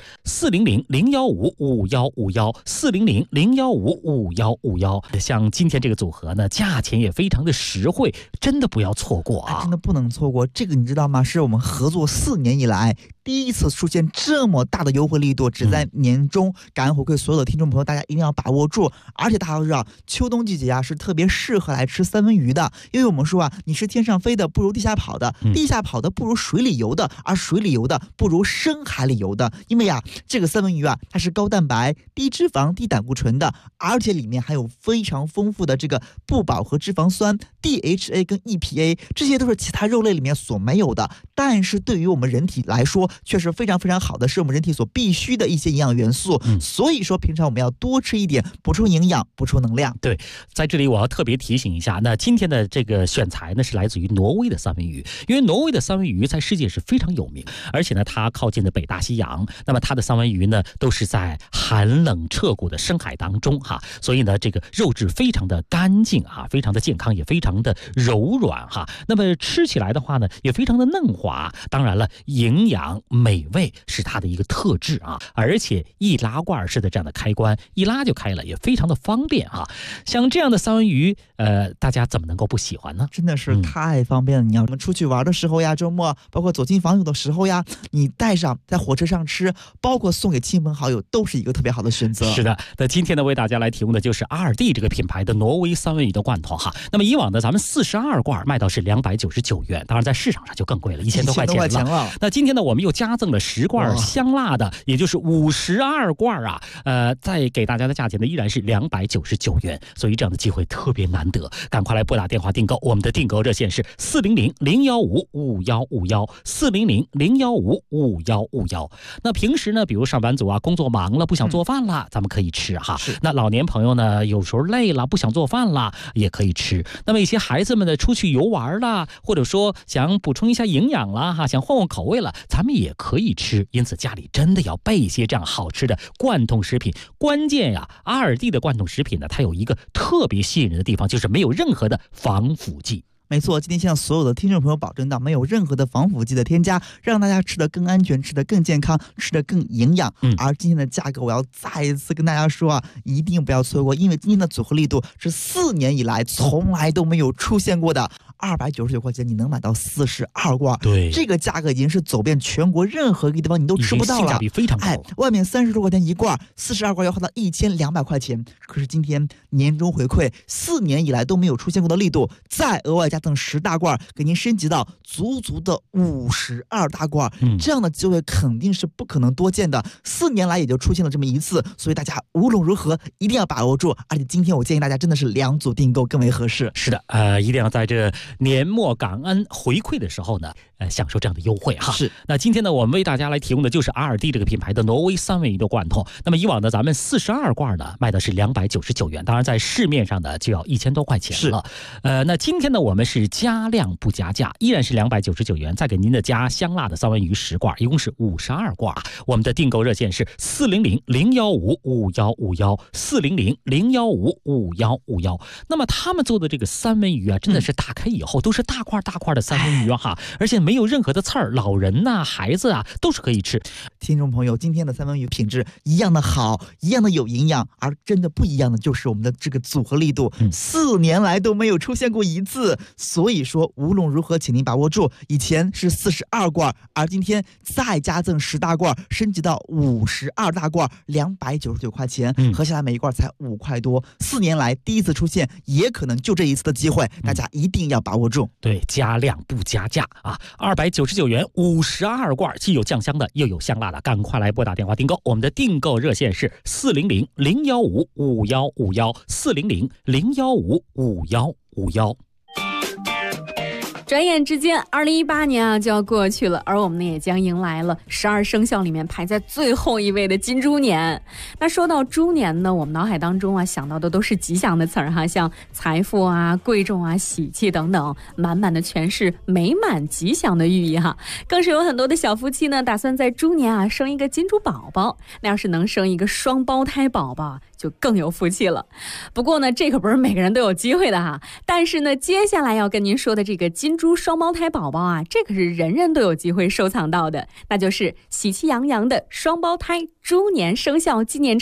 400-015-5151，400-015-5151。像今天这个组合呢，价钱也非常的实惠，真的不要错过真的不能错过。这个你知道吗？是我们合作4年以来第一次出现这么大的优惠力度，只在年中感恩回馈所有的听众朋友，大家一定要把握住。而且大家都知道，秋冬季节啊是特别适合来吃三文鱼的，因为我们说啊，你是天上飞的不如地下跑的，地下跑的不如水里游的，而水里游的不如深海里游的。因为啊，这个三文鱼啊，它是高蛋白、低脂肪、低胆固醇的，而且里面还有非常丰富的这个不饱和脂肪酸 DHA 跟 EPA， 这些都是其他肉类里面所没有的，但是对于我们人体来说却是非常非常好的，是我们人体所必须的一些营养元素。所以说平常我们要多吃一点，补充营养，补充能量。 对，在这里我要特别提醒一下，那今天的这个选材呢是来自于挪威的三文鱼，因为挪威的三文鱼在世界是非常有名，而且呢它靠近的北大西洋，那么它的三文鱼呢都是在寒冷彻骨的深海当中哈，所以呢这个肉质非常的干净哈，非常的健康，也非常的柔软哈，那么吃起来的话呢也非常的嫩滑，当然了营养美味是它的一个特质啊，而且易拉罐式的这样的开关一拉就开了，也非常的方便啊。像这样的三文鱼大家怎么能够不喜欢呢？ 真的是太方便了。你要我们出去玩的时候呀，周末包括走进访友的时候呀，你带上在火车上吃，包括送给亲朋好友，都是一个特别好的选择。 是的，那今天呢为大家来提供的就是阿尔蒂这个品牌的挪威三文鱼的罐头哈。那么以往的咱们42罐卖到是299元，当然在市场上就更贵了，1000多块钱了。那今天呢我们又加赠了10罐香辣的，也就是52罐啊，再给大家的价钱呢依然是299元，所以这样的机会特别难得，赶快来拨打电话订购，我们的订购热线是400-015-5151，400-015-5151。那平时呢，比如上班族啊，工作忙了不想做饭了，咱们可以吃哈。那老年朋友呢，有时候累了不想做饭了，也可以吃。那么一些孩子们呢，出去游玩了，或者说想补充一下营养了哈，想换换口味了，咱们也可以吃。因此家里真的要备一些这样好吃的罐头食品。关键呀，阿尔蒂的罐头食品呢，它有一个特别吸引人的地方，就是没有任何的防腐剂。 没错，今天向所有的听众朋友保证到没有任何的防腐剂的添加，让大家吃得更安全，吃得更健康，吃得更营养。而今天的价格我要再一次跟大家说啊，一定不要错过，因为今天的组合力度是4年以来从来都没有出现过的。299块钱你能买到42罐， 对， 这个价格已经是走遍全国任何一个地方你都吃不到了， 性价比非常高。 外面30多块钱一罐，42罐要花到1200块钱。可是今天年终回馈4年以来都没有出现过的力度，再额外加赠10大罐，给您升级到足足的52大罐，这样的机会肯定是不可能多见的。4年来也就出现了这么一次，所以大家无论如何一定要把握住。而且今天我建议大家真的是2组订购更为合适。 是的，一定要在这年末感恩回馈的时候呢，享受这样的优惠哈。 是。 那今天呢，我们为大家来提供的就是阿尔蒂这个品牌的挪威三文鱼的罐头。那么以往呢，咱们42罐呢卖的是299元，当然在市面上呢就要1000多块钱了。那今天呢，我们是加量不加价，依然是299元，再给您的加香辣的三文鱼10罐，一共是52罐。我们的订购热线是400-015-5151，400-015-5151。那么他们做的这个三文鱼啊，真的是打开以后都是大块大块的三文鱼哈，而且没有任何的刺儿，老人呐、孩子啊都是可以吃。 听众朋友，今天的三文鱼品质一样的好，一样的有营养，而真的不一样的就是我们的这个组合力度，4年来都没有出现过一次。所以说无论如何请您把握住，以前是42罐，而今天再加赠10大罐，升级到52大罐，299块钱，合下来每一罐才5块多。4年来第一次出现，也可能就这一次的机会，大家一定要把握住。 对，加量不加价啊！299元52罐，既有酱香的，又有香辣的，赶快来拨打电话订购。我们的订购热线是400-015-5151，400-015-5151。 转眼之间，2018年啊就要过去了，而我们呢也将迎来了12生肖里面排在最后一位的金猪年。那说到猪年呢，我们脑海当中啊想到的都是吉祥的词儿哈，像财富啊、贵重啊、喜气等等，满满的全是美满吉祥的寓意哈。更是有很多的小夫妻呢，打算在猪年啊生一个金猪宝宝。那要是能生一个双胞胎宝宝，就更有福气了。不过呢，这可不是每个人都有机会的哈。但是呢，接下来要跟您说的这个金猪双胞胎宝宝啊，这可是人人都有机会收藏到的，那就是喜气洋洋的双胞胎猪年生肖纪念钞。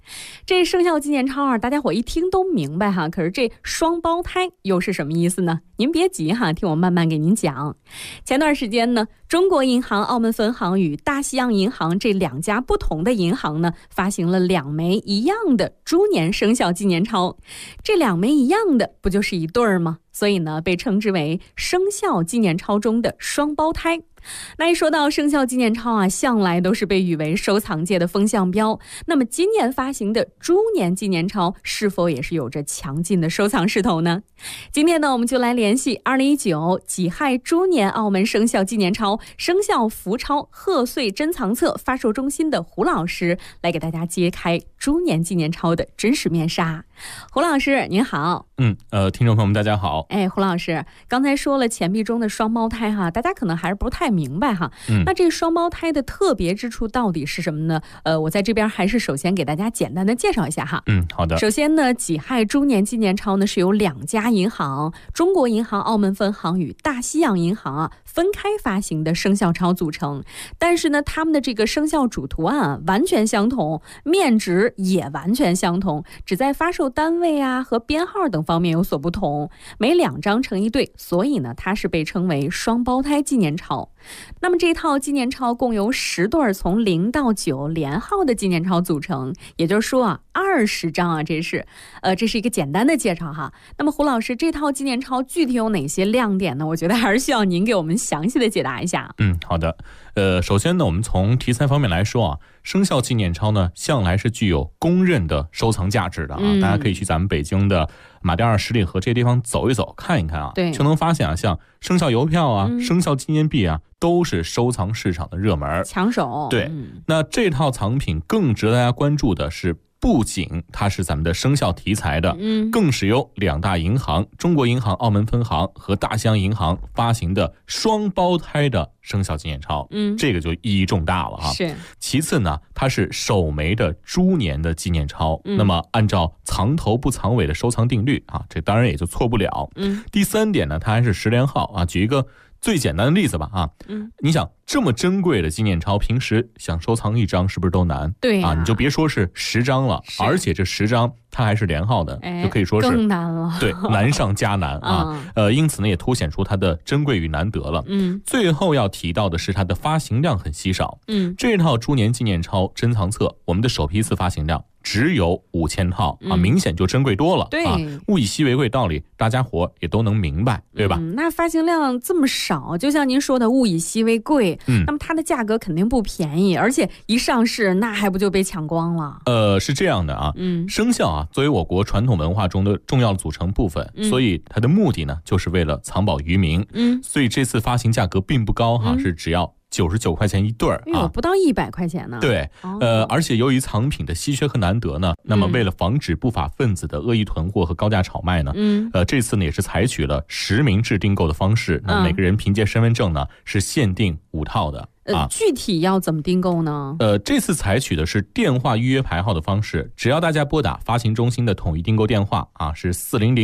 这生肖纪念钞啊，大家伙一听都明白哈。可是这双胞胎又是什么意思呢？您别急哈，听我慢慢给您讲。前段时间呢，中国银行澳门分行与大西洋银行这2家不同的银行呢，发行了2枚一样的猪年生肖纪念钞。这2枚一样的，不就是一对儿吗？所以呢，被称之为生肖纪念钞中的双胞胎。那一说到生肖纪念钞啊，向来都是被誉为收藏界的风向标。那么今年发行的猪年纪念钞是否也是有着强劲的收藏势头呢？今天呢，我们就来联系2019己亥猪年澳门生肖纪念钞生肖福钞贺岁珍藏册发售中心的胡老师，来给大家揭开猪年纪念钞的真实面纱。胡老师您好。 听众朋友们大家好。 胡老师刚才说了钱币中的双胞胎哈，大家可能还是不太明白哈。那这双胞胎的特别之处到底是什么呢？我在这边还是首先给大家简单的介绍一下哈。 好的。 首先呢，己亥猪年纪念钞呢是由2家银行，中国银行澳门分行与大西洋银行啊分开发行的生肖钞组成。但是呢，他们的这个生肖主图案啊完全相同，面值也完全相同，只在发售单位啊和编号等方面有所不同，每2张成一对，所以呢，它是被称为双胞胎纪念钞。那么这套纪念钞共由10对从0到9连号的纪念钞组成，也就是说啊，20张啊，这是一个简单的介绍哈。那么胡老师，这套纪念钞具体有哪些亮点呢？我觉得还是需要您给我们详细的解答一下。 好的。首先呢，我们从题材方面来说啊，生肖纪念钞呢向来是具有公认的收藏价值的啊。大家可以去咱们北京的马甸二十里河这些地方走一走看一看啊，就能发现啊，像生肖邮票啊、生肖纪念币啊，都是收藏市场的热门抢手。 对，那这套藏品更值得大家关注的是，不仅它是咱们的生肖题材的，更是由2大银行中国银行澳门分行和大西洋银行发行的双胞胎的生肖纪念钞，这个就意义重大了哈。 是。 其次呢，它是首枚的猪年的纪念钞，那么按照藏头不藏尾的收藏定律啊，这当然也就错不了。第3点呢，它还是10连号啊。举一个最简单的例子吧啊，你想这么珍贵的纪念钞，平时想收藏1张是不是都难？ 对啊，你就别说是10张了，而且这10张它还是连号的，就可以说是更难了。 对，难上加难啊。因此呢，也凸显出它的珍贵与难得了。最后要提到的是它的发行量很稀少。这套猪年纪念钞珍藏册，我们的首批次发行量只有5000套啊，明显就珍贵多了。 对啊，物以稀为贵道理，大家伙也都能明白，对吧？ 那发行量这么少，就像您说的物以稀为贵，那么它的价格肯定不便宜，而且一上市那还不就被抢光了？ 是这样的啊，生肖啊作为我国传统文化中的重要的组成部分，所以它的目的呢就是为了藏宝于民。所以这次发行价格并不高哈，是只要99块钱一对儿啊， 不到100块钱呢。 对，而且由于藏品的稀缺和难得呢，那么为了防止不法分子的恶意囤货和高价炒卖呢，这次呢也是采取了实名制订购的方式，那每个人凭借身份证呢是限定5套的。 具体要怎么订购呢？ 这次采取的是电话预约排号的方式，只要大家拨打发行中心的统一订购电话啊，是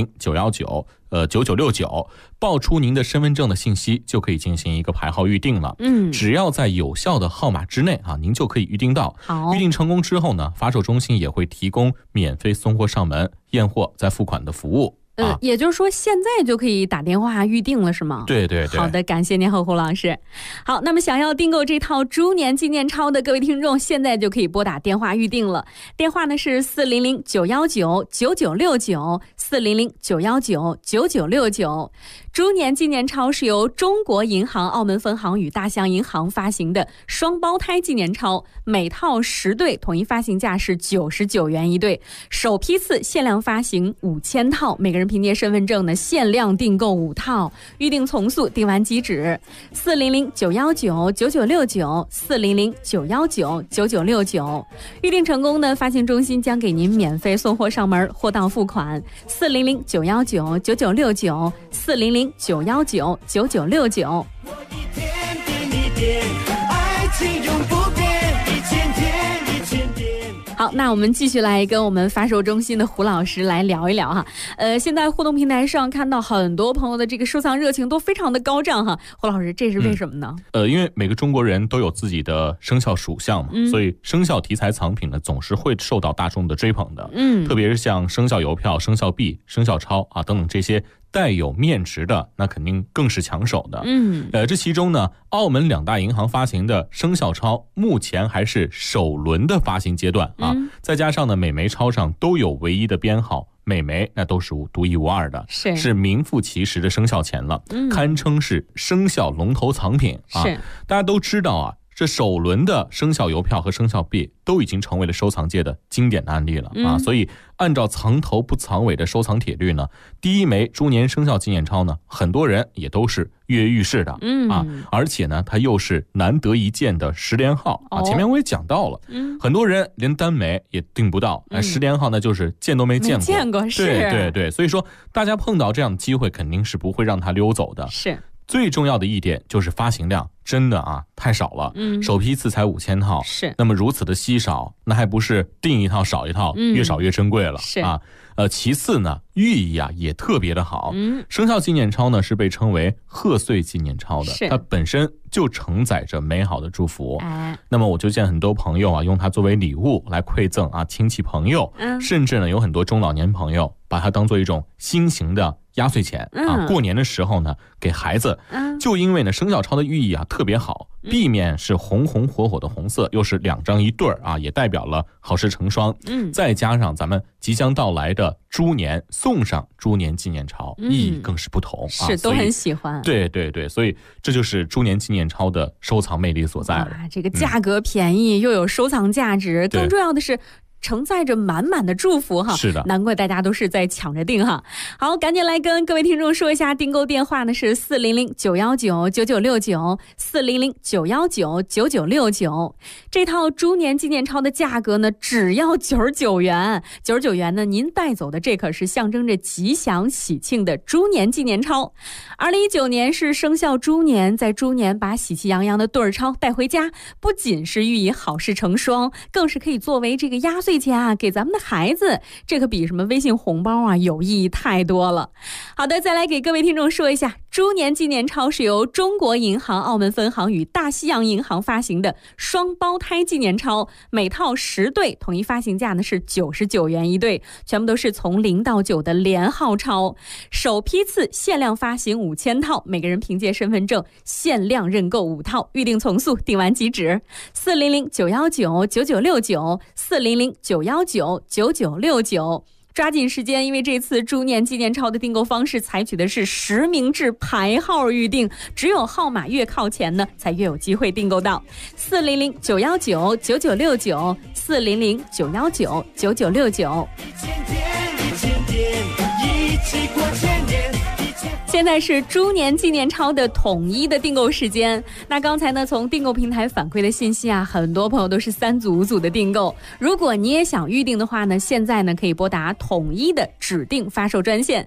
400-919-9969，报出您的身份证的信息，就可以进行一个排号预定了。只要在有效的号码之内啊，您就可以预定到。预定成功之后呢，发售中心也会提供免费送货上门、验货再付款的服务。 也就是说现在就可以打电话预定了是吗？ 对对对。 好的，感谢您和胡老师。好，那么想要订购这套猪年纪念钞的各位听众，现在就可以拨打电话预定了。电话呢是400-919-9969，400-919-9969。猪年纪念钞是由中国银行澳门分行与大西洋银行发行的双胞胎纪念钞，每套10对，统一发行价是99元一对，首批次限量发行5000套，每个人凭借身份证呢限量订购5套，预定从速，订完即止。400-919-9969，400-919-9969，预定成功呢，发行中心将给您免费送货上门，货到付款。400-919-9969，400-919-9969。 好，那我们继续来跟我们发售中心的胡老师来聊一聊哈。现在互动平台上看到很多朋友的这个收藏热情都非常的高涨哈。胡老师，这是为什么呢？ 因为每个中国人都有自己的生肖属相嘛，所以生肖题材藏品呢总是会受到大众的追捧的。特别是像生肖邮票、生肖币、生肖钞啊等等这些带有面值的，那肯定更是抢手的。这其中呢，澳门2大银行发行的生肖钞目前还是首轮的发行阶段啊，再加上呢每枚钞上都有唯一的编号，每枚那都是独一无二的，是名副其实的生肖钱了，堪称是生肖龙头藏品啊。大家都知道啊，这首轮的生肖邮票和生肖币都已经成为了收藏界的经典的案例了啊，所以按照藏头不藏尾的收藏铁律呢，第一枚猪年生肖纪念钞呢，很多人也都是跃跃欲试的啊，而且呢，它又是难得一见的10连号啊。前面我也讲到了，很多人连单枚也订不到，10连号呢就是见都没见过，对，所以说大家碰到这样的机会，肯定是不会让它溜走的。最重要的一点就是发行量真的啊太少了，首批次才5000套，那么如此的稀少，那还不是订一套少一套，越少越珍贵了啊。其次呢，寓意啊也特别的好。生肖纪念钞呢是被称为贺岁纪念钞的，它本身就承载着美好的祝福。那么我就见很多朋友啊用它作为礼物来馈赠啊亲戚朋友，甚至呢有很多中老年朋友把它当做一种新型的压岁钱啊，过年的时候呢给孩子。就因为呢生肖钞的寓意啊特别好，壁面是红红火火的红色，又是2张一对啊，也代表了好事成双。再加上咱们即将到来的猪年，送上猪年纪念钞，意义更是不同啊， 都很喜欢。 对，所以这就是猪年纪念钞的收藏魅力所在了。 这个价格便宜，又有收藏价值，更重要的是承载着满满的祝福哈， 是的， 难怪大家都是在抢着订哈。好，赶紧来跟各位听众说一下订购电话呢是400-919-9969，400-919-9969。这套猪年纪念钞的价格呢只要99元，99元呢您带走的这可是象征着吉祥喜庆的猪年纪念钞。2019年是生肖猪年，在猪年把喜气洋洋的对儿钞带回家，不仅是寓意好事成双，更是可以作为这个压岁钱啊给咱们的孩子，这可比什么微信红包啊有意义太多了。好的，再来给各位听众说一下，猪年纪念钞是由中国银行澳门分行与大西洋银行发行的双胞胎纪念钞，每套10对，统一发行价呢是99元一对，全部都是从0到9的连号钞，首批次限量发行5000套，每个人凭借身份证限量认购5套，预定从速，订完即止。400-919-9969，400-919-9969，抓紧时间，因为这次猪年纪念钞的订购方式采取的是实名制排号预定，只有号码越靠前呢才越有机会订购到。400-919-9969，400-919-9969。现在是猪年纪念钞的统一的订购时间。那刚才呢，从订购平台反馈的信息啊，很多朋友都是3组5组的订购。如果你也想预定的话呢，现在呢可以拨打统一的指定发售专线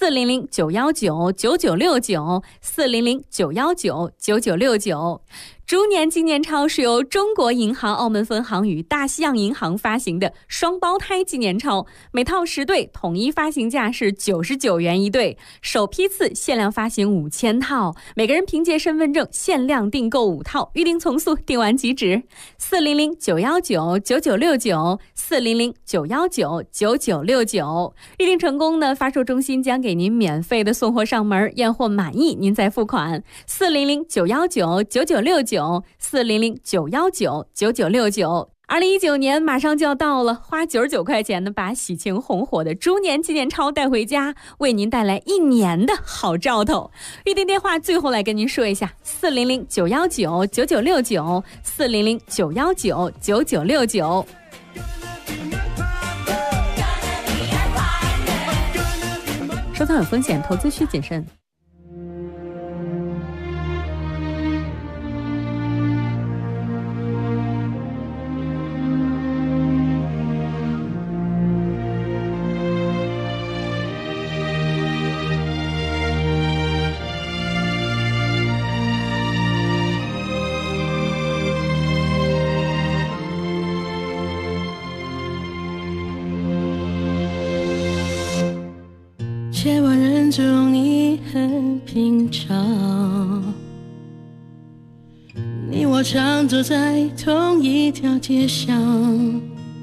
400-919-9969，400-919-9969。猪年纪念钞是由中国银行澳门分行与大西洋银行发行的双胞胎纪念钞，每套10对，统一发行价是99元一对，首批次限量发行5000套，每个人凭借身份证限量订购5套，预订从速，订完即止。400-919-9969，400-919-9969。预订成功呢，发售中心将给您免费的送货上门，验货满意您再付款。400-919-9969，400-919-9969。2019年马上就要到了，花99块钱呢，把喜庆红火的猪年纪念钞带回家，为您带来1年的好兆头。预订电话最后来跟您说一下：400-919-9969，400-919-9969。收藏有风险，投资需谨慎。 中你很平常，你我常走在同一条街上，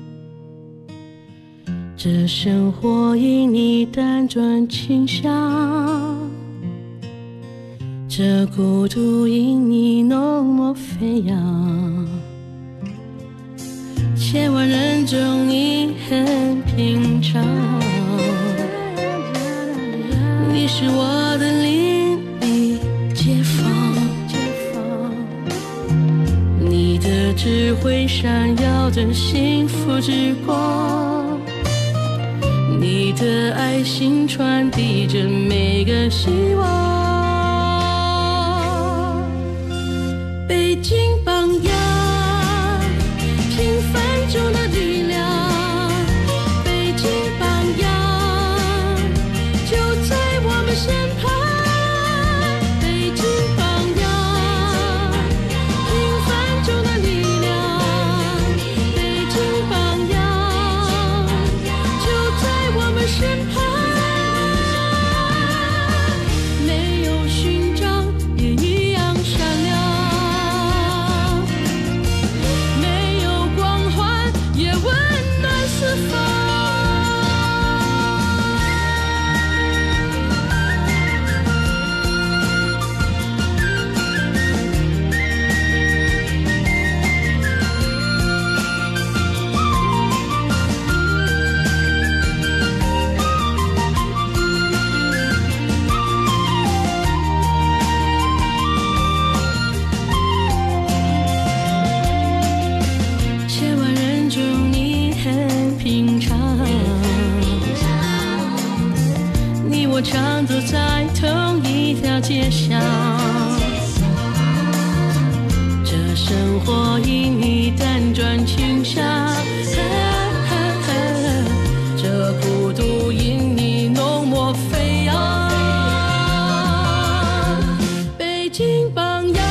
这生活因你辗转倾向，这孤独因你浓墨飞扬，千万人中你很平常，你是我的邻里街坊，你的智慧闪耀着幸福之光，你的爱心传递着每个希望。北京榜样，平凡中的力量，北京榜样就在我们身旁。北京榜样，平凡中的力量，北京榜样就在我们身旁。没有勋章也一样闪亮，没有光环也温暖四方。千万人中你很平常，你我常走在同一条街上，这生活因你辗转倾向，这孤独因你浓墨飞扬。北京榜样，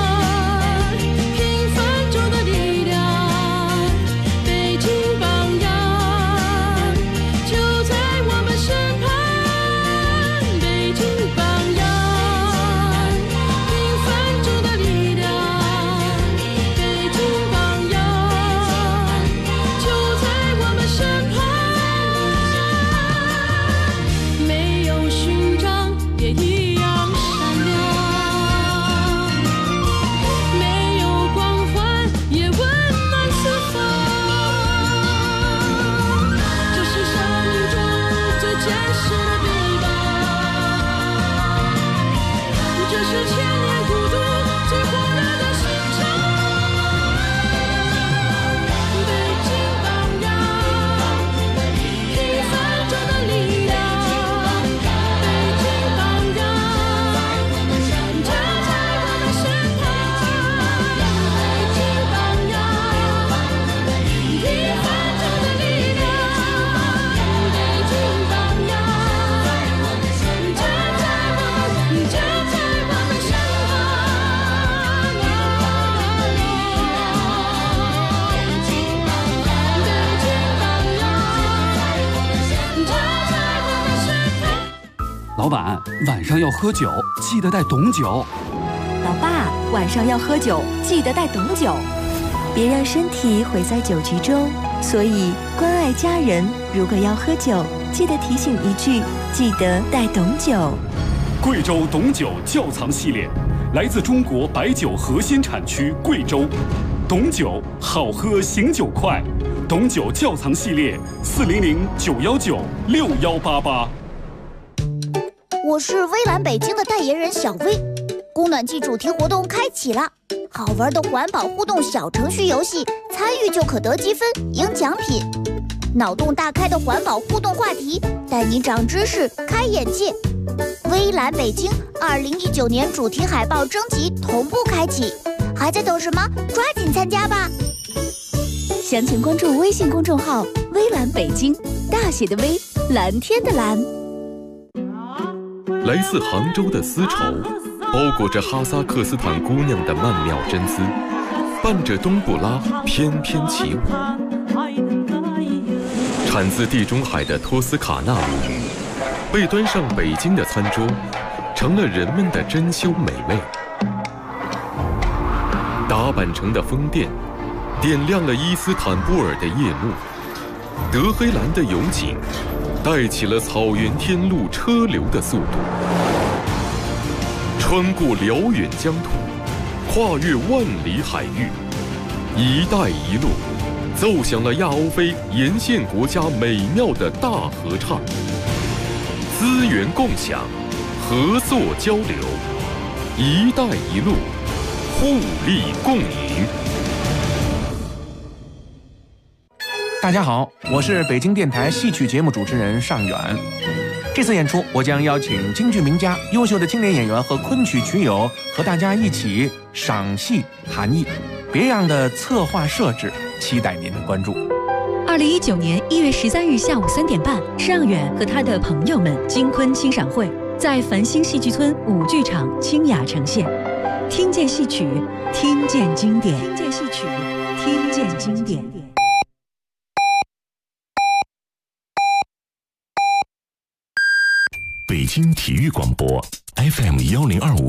平凡中的力量，北京榜样就在我们身旁。北京榜样，平凡中的力量，北京榜样就在我们身旁。没有勋章也一样闪亮，没有光环也温暖四方。这是生命中最真实的臂膀，这是千年孤独最火热的心肠。北京榜样，平凡中的力量，北京榜样就在我们身旁。北京榜样，平凡中的力量，北京榜样就在我们身老板，晚上要喝酒，记得带董酒。 老爸，晚上要喝酒，记得带董酒，别让身体毁在酒局中。所以关爱家人，如果要喝酒，记得提醒一句，记得带董酒。 贵州董酒窖藏系列，来自中国白酒核心产区贵州。董酒好喝醒酒快，董酒窖藏系列400-919-6188。 我是微蓝北京的代言人小薇，供暖季主题活动开启了，好玩的环保互动小程序游戏，参与就可得积分赢奖品。脑洞大开的环保互动话题，带你长知识开眼界。微蓝北京2019年主题海报征集同步开启，还在等什么？抓紧参加吧！详情关注微信公众号“微蓝北京”，大写的微，蓝天的蓝。 来自杭州的丝绸，包裹着哈萨克斯坦姑娘的曼妙真丝，伴着冬不拉翩翩起舞。产自地中海的托斯卡纳舞， 被端上北京的餐桌，成了人们的珍馐美味。打扮成的风电，点亮了伊斯坦布尔的夜幕。德黑兰的勇景，带起了草原天路车流的速度。穿过辽远疆土，跨越万里海域，“一带一路”奏响了亚欧非沿线国家美妙的大合唱。资源共享，合作交流，“一带一路”互利共赢。 大家好，我是北京电台戏曲节目主持人尚远。这次演出，我将邀请京剧名家、优秀的青年演员和昆曲曲友和大家一起赏戏含艺，别样的策划设置，期待您的关注。 2019年1月13日下午3点半，尚远和他的朋友们京昆欣赏会在繁星戏剧村5剧场清雅呈现。听见戏曲，听见经典；听见戏曲，听见经典。 北京体育广播 FM 1025